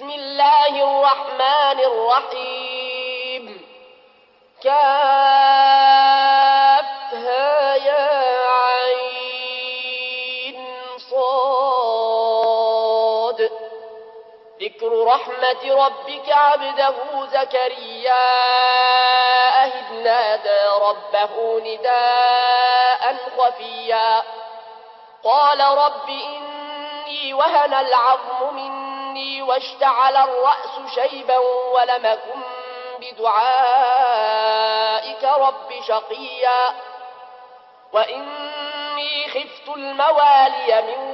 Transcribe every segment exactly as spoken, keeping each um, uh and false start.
بسم الله الرحمن الرحيم كافها يا عين صاد ذكر رحمة ربك عبده زكريا إذ نادى ربه نداء خفيا قال رب إني وهن العظم مني واشتعل الرأس شيبا ولم أكن بدعائك رب شقيا وإني خفت الموالي من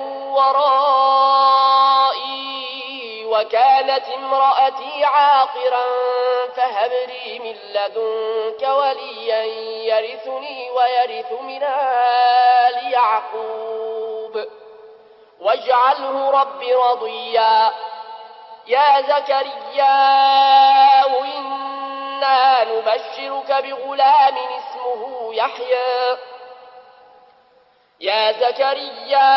ورائي وكانت امرأتي عاقرا فهب لي من لدنك وليا يرثني ويرث من آل يعقوب واجعله رب رضيا يا زكريا إنا نبشرك بغلام اسمه يحيى يا زكريا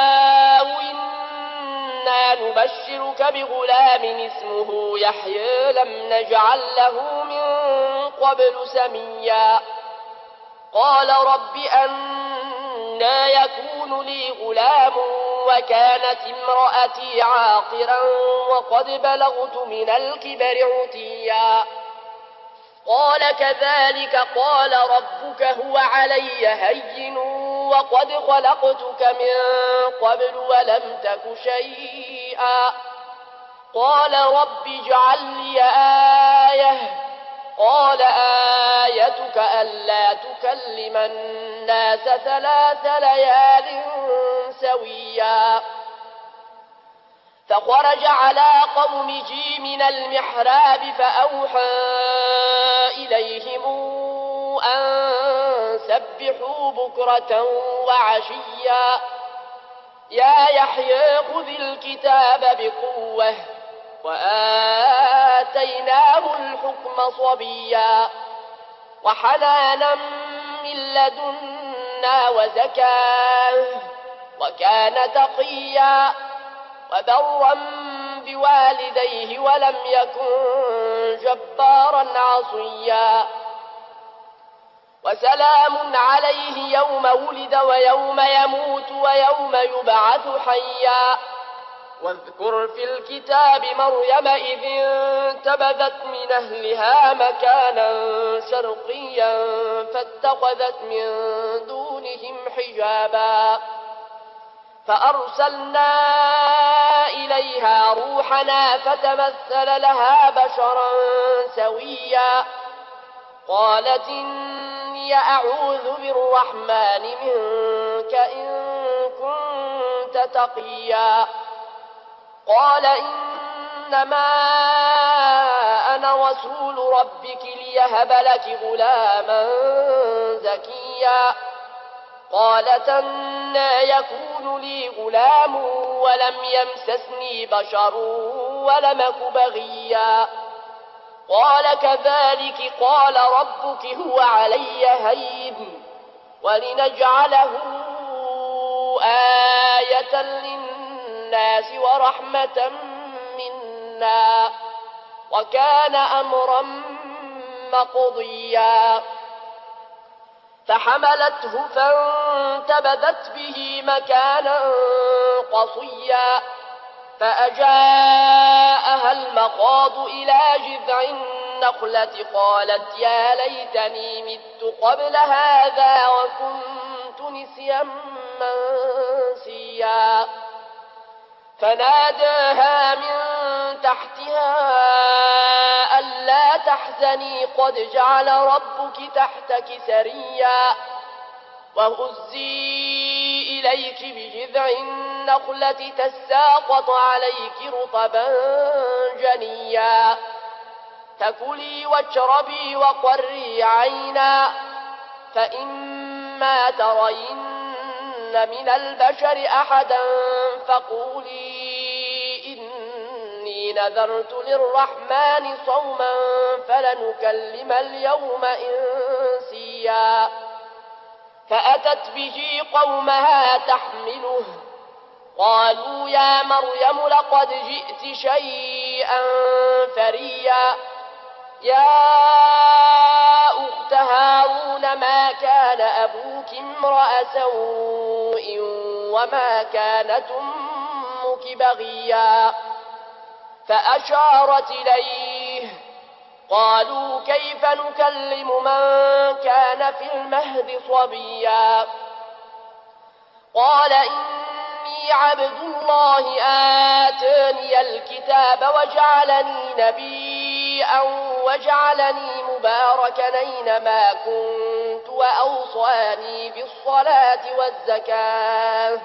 إنا نبشرك بغلام اسمه يحيى لم نجعل له من قبل سميا قال رب أنى يكون لي غلام وكانت امرأتي عاقرا وقد بلغت من الكبر عتيا قال كذلك قال ربك هو علي هين وقد خلقتك من قبل ولم تك شيئا قال رب اجعل لي آية قال آيتك ألا تكلم الناس ثلاث ليال سويا فخرج على قومه من المحراب فأوحى إليهم أن سبحوا بكرة وعشيا يا يحيى خذ الكتاب بقوة وآتيناه الحكم صبيا وحنانا من لدنا وزكاه وكان تقيا وبرا بوالديه ولم يكن جبارا عصيا وسلام عليه يوم ولد ويوم يموت ويوم يبعث حيا واذكر في الكتاب مريم إذ انتبذت من أهلها مكانا شرقيا فاتخذت من دونهم حجابا فأرسلنا إليها روحنا فتمثل لها بشرا سويا قالت إني أعوذ بالرحمن منك إن كنت تقيا قال إنما أنا رسول ربك ليهب لك غلاما زكيا قالت أنى يكون لي غلام ولم يمسسني بشر ولم أك بغيا قال كذلك قال ربك هو علي هين ولنجعله آية للناس ورحمة منا وكان أمرا مقضيا فحملته فانتبذت به مكانا قصيا فأجاءها المخاض إلى جذع النخلة قالت يا ليتني مت قبل هذا وكنت نسيا منسيا فناداها من تحتها ألا تحزني قد جعل ربك تحتك سريا وهزي إليك بجذع النخلة تساقط عليك رطبا جنيا فكلي واشربي وقري عينا فإما ترين من البشر أحدا فقولي إني نذرت للرحمن صوما فلنكلم اليوم إنسيا فأتت به قومها تحمله قالوا يا مريم لقد جئت شيئا شيئا فريا يا أخت هارون ما كان أبوك امرأ سوء وما كانت أمك بغيا فأشارت إليه قالوا كيف نكلم من كان في المهد صبيا قال إني عبد الله آتاني الكتاب وجعلني نبيا وجعلني مباركا أينما كنت وأوصاني بالصلاة والزكاة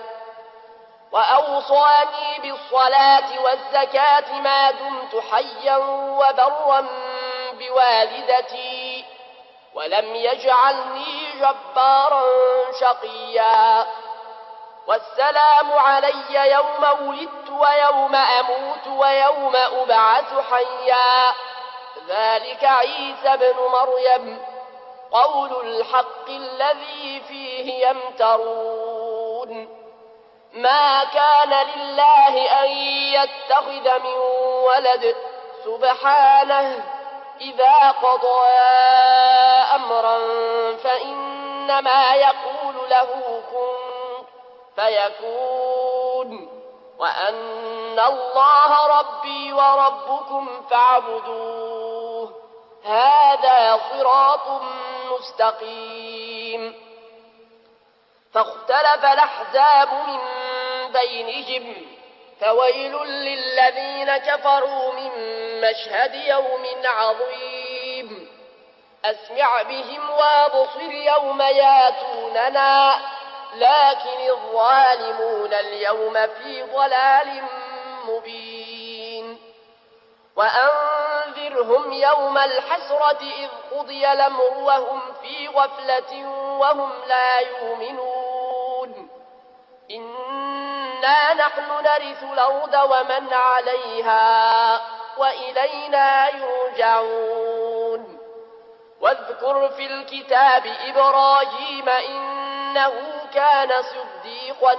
وأوصاني بالصلاة والزكاة ما دمت حيا وبرا بوالدتي ولم يجعلني جبارا شقيا والسلام علي يوم ولدت ويوم أموت ويوم أبعث حيا ذلك عيسى بن مريم قول الحق الذي فيه يمترون ما كان لله أن يتخذ من ولد سبحانه إذا قضى أمرا فإنما يقول له كن فيكون وأن الله ربي وربكم فاعبدوه هذا صراط مستقيم فاختلف الأحزاب من بينهم فويل للذين كفروا من مشهد يوم عظيم أسمع بهم وابصر يوم ياتوننا لكن الظالمون اليوم في ضلال مبين وأنذرهم يوم الحسرة إذ قضي الأمر وهم في غفلة وهم لا يؤمنون إنا نحن نرث الأرض ومن عليها وإلينا يرجعون واذكر في الكتاب إبراهيم إنه كان صديقا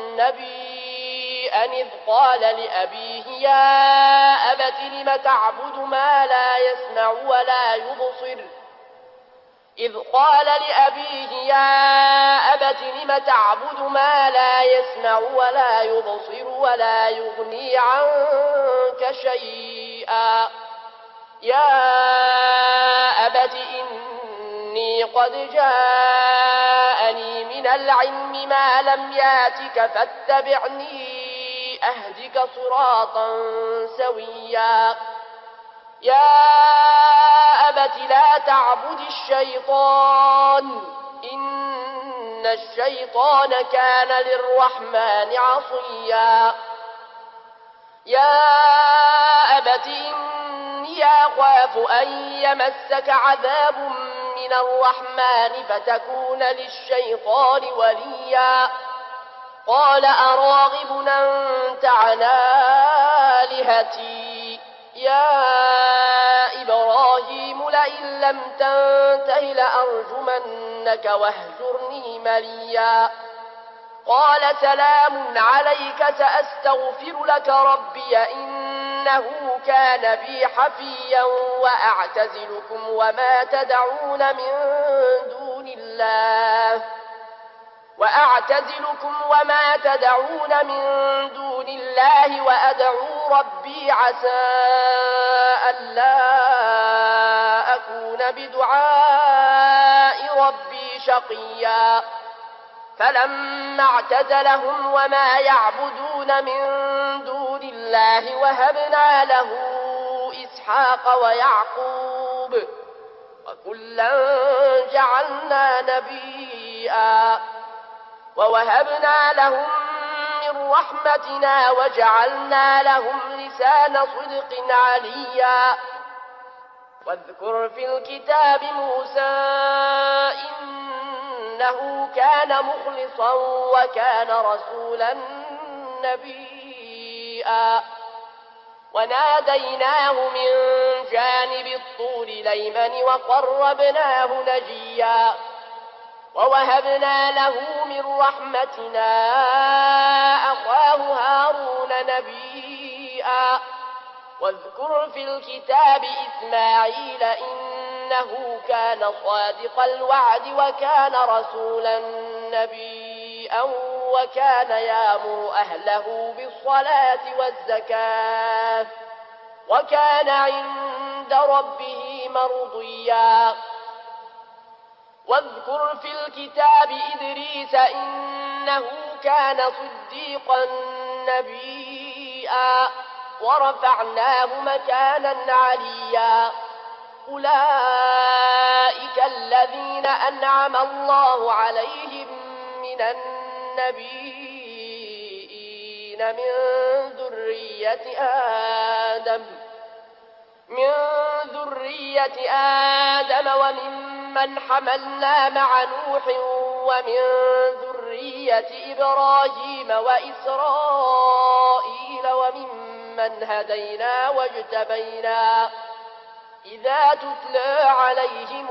نبيا إذ قال لأبيه يا أبت لم تعبد ما لا يسمع ولا يبصر إذ قال لأبيه يا أبت لم تعبد ما لا يسمع ولا يبصر ولا يغني عنك شيئا يا أبت إني قد جاءني من العلم ما لم ياتك فاتبعني أهدك صراطا سويا يا أبت لا تعبد الشيطان إن الشيطان كان للرحمن عصيا يا أبت إني أخاف أن يمسك عذاب من الرحمن فتكون للشيطان وليا قال أراغب أنت عن آلهتي يا إبراهيم لئن لم تنته لأرجمنك واهجرني مليا قال سلام عليك سأستغفر لك ربي إنه كان بي حفيا وأعتزلكم وما تدعون من دون الله وأعتزلكم وما تدعون من دون الله وأدعو ربي عسى ألا أكون بدعاء ربي شقيا فلما اعتزلهم وما يعبدون من دون الله وهبنا له إسحاق ويعقوب وكلا جعلنا نبيا ووهبنا لهم من رحمتنا وجعلنا لهم لسان صدق عليا واذكر في الكتاب موسى إنه كان مخلصا وكان رسولا نبيا وناديناه من جانب الطور الأيمن وقربناه نجيا ووهبنا له من رحمتنا أخاه هارون نبيا واذكر في الكتاب إسماعيل إنه كان صادق الوعد وكان رسولا نبيا وكان يأمر أهله بالصلاة والزكاة وكان عند ربه مرضيا واذكر في الكتاب إدريس إنه كان صديقا نبيا ورفعناه مكانا عليا أولئك الذين أنعم الله عليهم من النبيين من ذرية آدم من ذرية آدم وممن حملنا مع نوح ومن ذرية إبراهيم وإسرائيل وممن هدينا واجتبينا إذا تتلى عليهم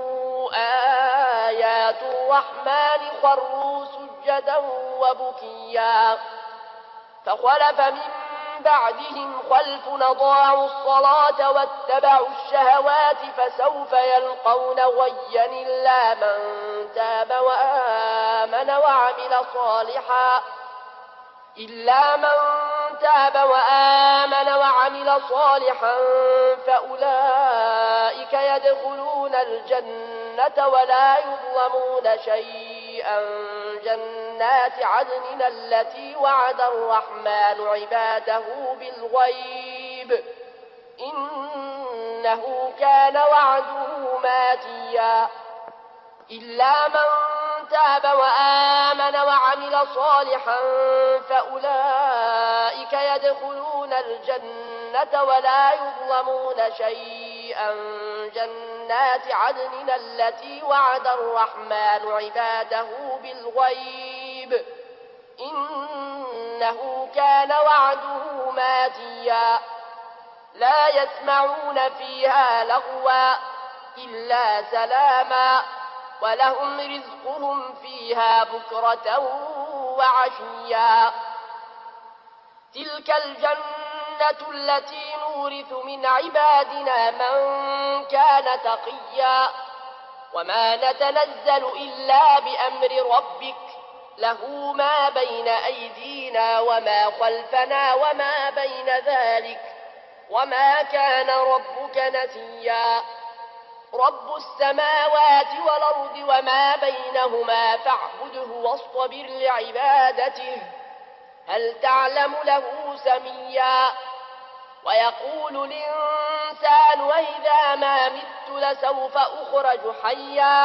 آيات الرحمن خروا سجدا وبكيا فخلف من بعدهم خلف أضاعوا الصلاة واتبعوا الشهوات فسوف يلقون غيا إلا من تاب وآمن وعمل صالحا إلا من تاب وآمن وعمل صالحا فأولئك يدخلون الجنة ولا يظلمون شيئا جنات عدن التي وعد الرحمن عباده بالغيب إنه كان وعده ماتيا إلا من تاب وآمن وعمل صالحا فأولئك يدخلون الجنة ولا يظلمون شيئا جنات عدن التي وعد الرحمن عباده بالغيب إنه كان وعده ماتيا لا يسمعون فيها لغوا إلا سلاما ولهم رزقهم فيها بكرة وعشيا تلك الجنة التي نورث من عبادنا من كان تقيا وما نتنزل إلا بأمر ربك له ما بين أيدينا وما خلفنا وما بين ذلك وما كان ربك نسيا رب السماوات والأرض وما بينهما فاعبده واصطبر لعبادته هل تعلم له سميا ويقول الإنسان وإذا ما مت لسوف أخرج حيا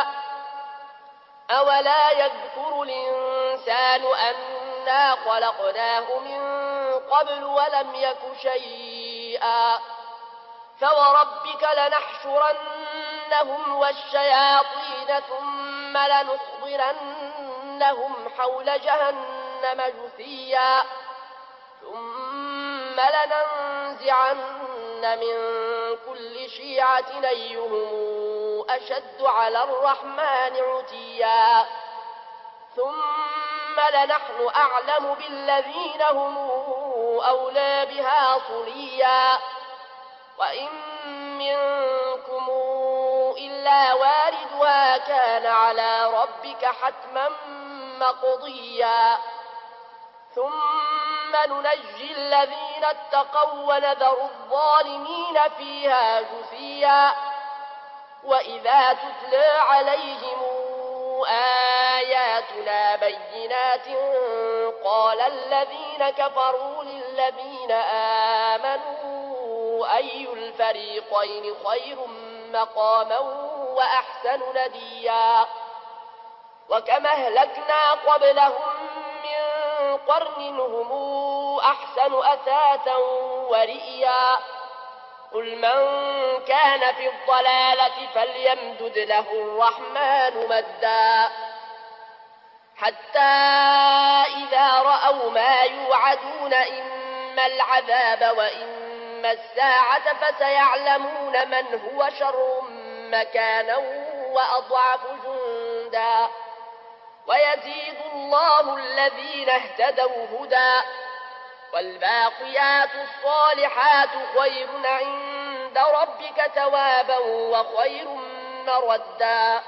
أولا يذكر الإنسان أنا خلقناه من قبل ولم يك شيئا فوربك لنحشرنهم والشياطين ثم لنحضرنهم حول جهنم جثيا ثم لننزعن من كل شيعة أيهم أشد على الرحمن عتيا ثم لنحن أعلم بالذين هم أولى بها صليا وإن منكم إلا واردها كان على ربك حتما مقضيا ثم ننجي الذين اتقوا ونذر الظالمين فيها جثيا وإذا تتلى عليهم آياتنا بينات قال الذين كفروا للذين آمنوا أي الفريقين خير مقاما وأحسن نديا وكما أهلكنا قبلهم من قرن هم أحسن أثاثا ورئيا قل من كان في الضلالة فليمدد له الرحمن مدا حتى إذا رأوا ما يوعدون إما العذاب وإما الساعة فسيعلمون من هو شر مكانا وأضعف جندا ويزيد الله الذين اهتدوا هدى والباقيات الصالحات خير عند ربك ثوابا وخير مردا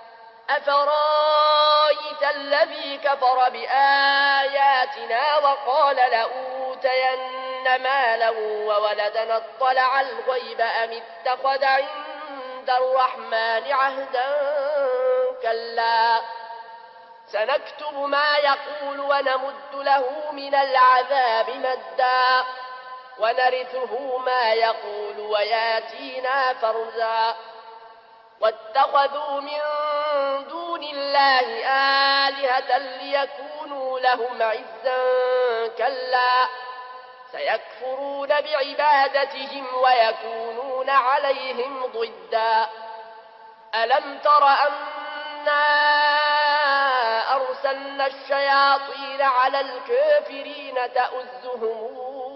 أفرايت الذي كفر بآياتنا وقال لأوتين مالا وولدا اطلع الغيب أم اتخذ عند الرحمن عهدا كلا سنكتب ما يقول ونمد له من العذاب مدا ونرثه ما يقول وياتينا فرزا واتخذوا من دون الله آلهة ليكونوا لهم عزا كلا سيكفرون بعبادتهم ويكونون عليهم ضدا ألم تر أنا أرسلنا الشياطين على الكافرين تؤزهم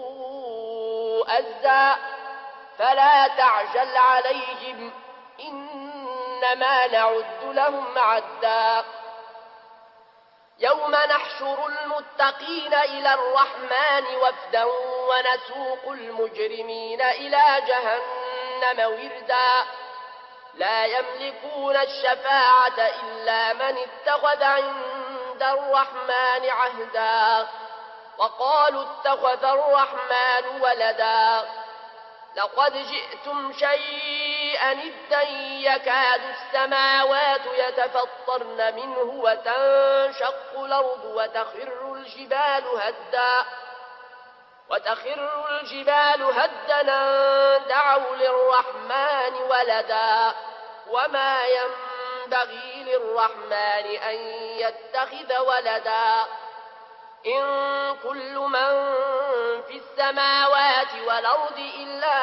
أزا فلا تعجل عليهم إنما نعد لهم عدا يوم نحشر المتقين إلى الرحمن وفدا ونسوق المجرمين إلى جهنم وردا لا يملكون الشفاعة إلا من اتخذ عند الرحمن عهدا وقالوا اتخذ الرحمن ولدا لقد جئتم شيئا إدا يكاد السماوات يتفطرن منه وتنشق الأرض وتخر الجبال هدا وتخر الجبال هدا دعوا للرحمن ولدا وما ينبغي للرحمن أن يتخذ ولدا إن كل من في السماوات والأرض إلا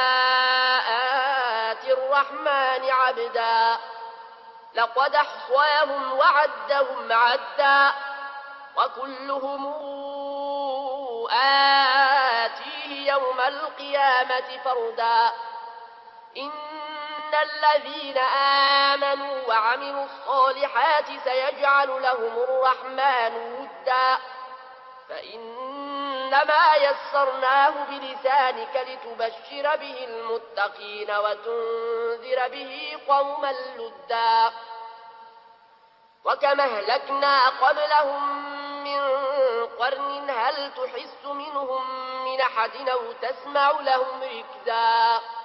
آتي الرحمن عبدا لقد أحصاهم وعدهم عدا وكلهم آتيه يوم القيامة فردا إن الذين آمنوا وعملوا الصالحات سيجعل لهم الرحمن ودا فإنما يسرناه بلسانك لتبشر به المتقين وتنذر به قوما لدا وكما أهلكنا قبلهم من قرن هل تحس منهم من أحد أو تسمع لهم ركزا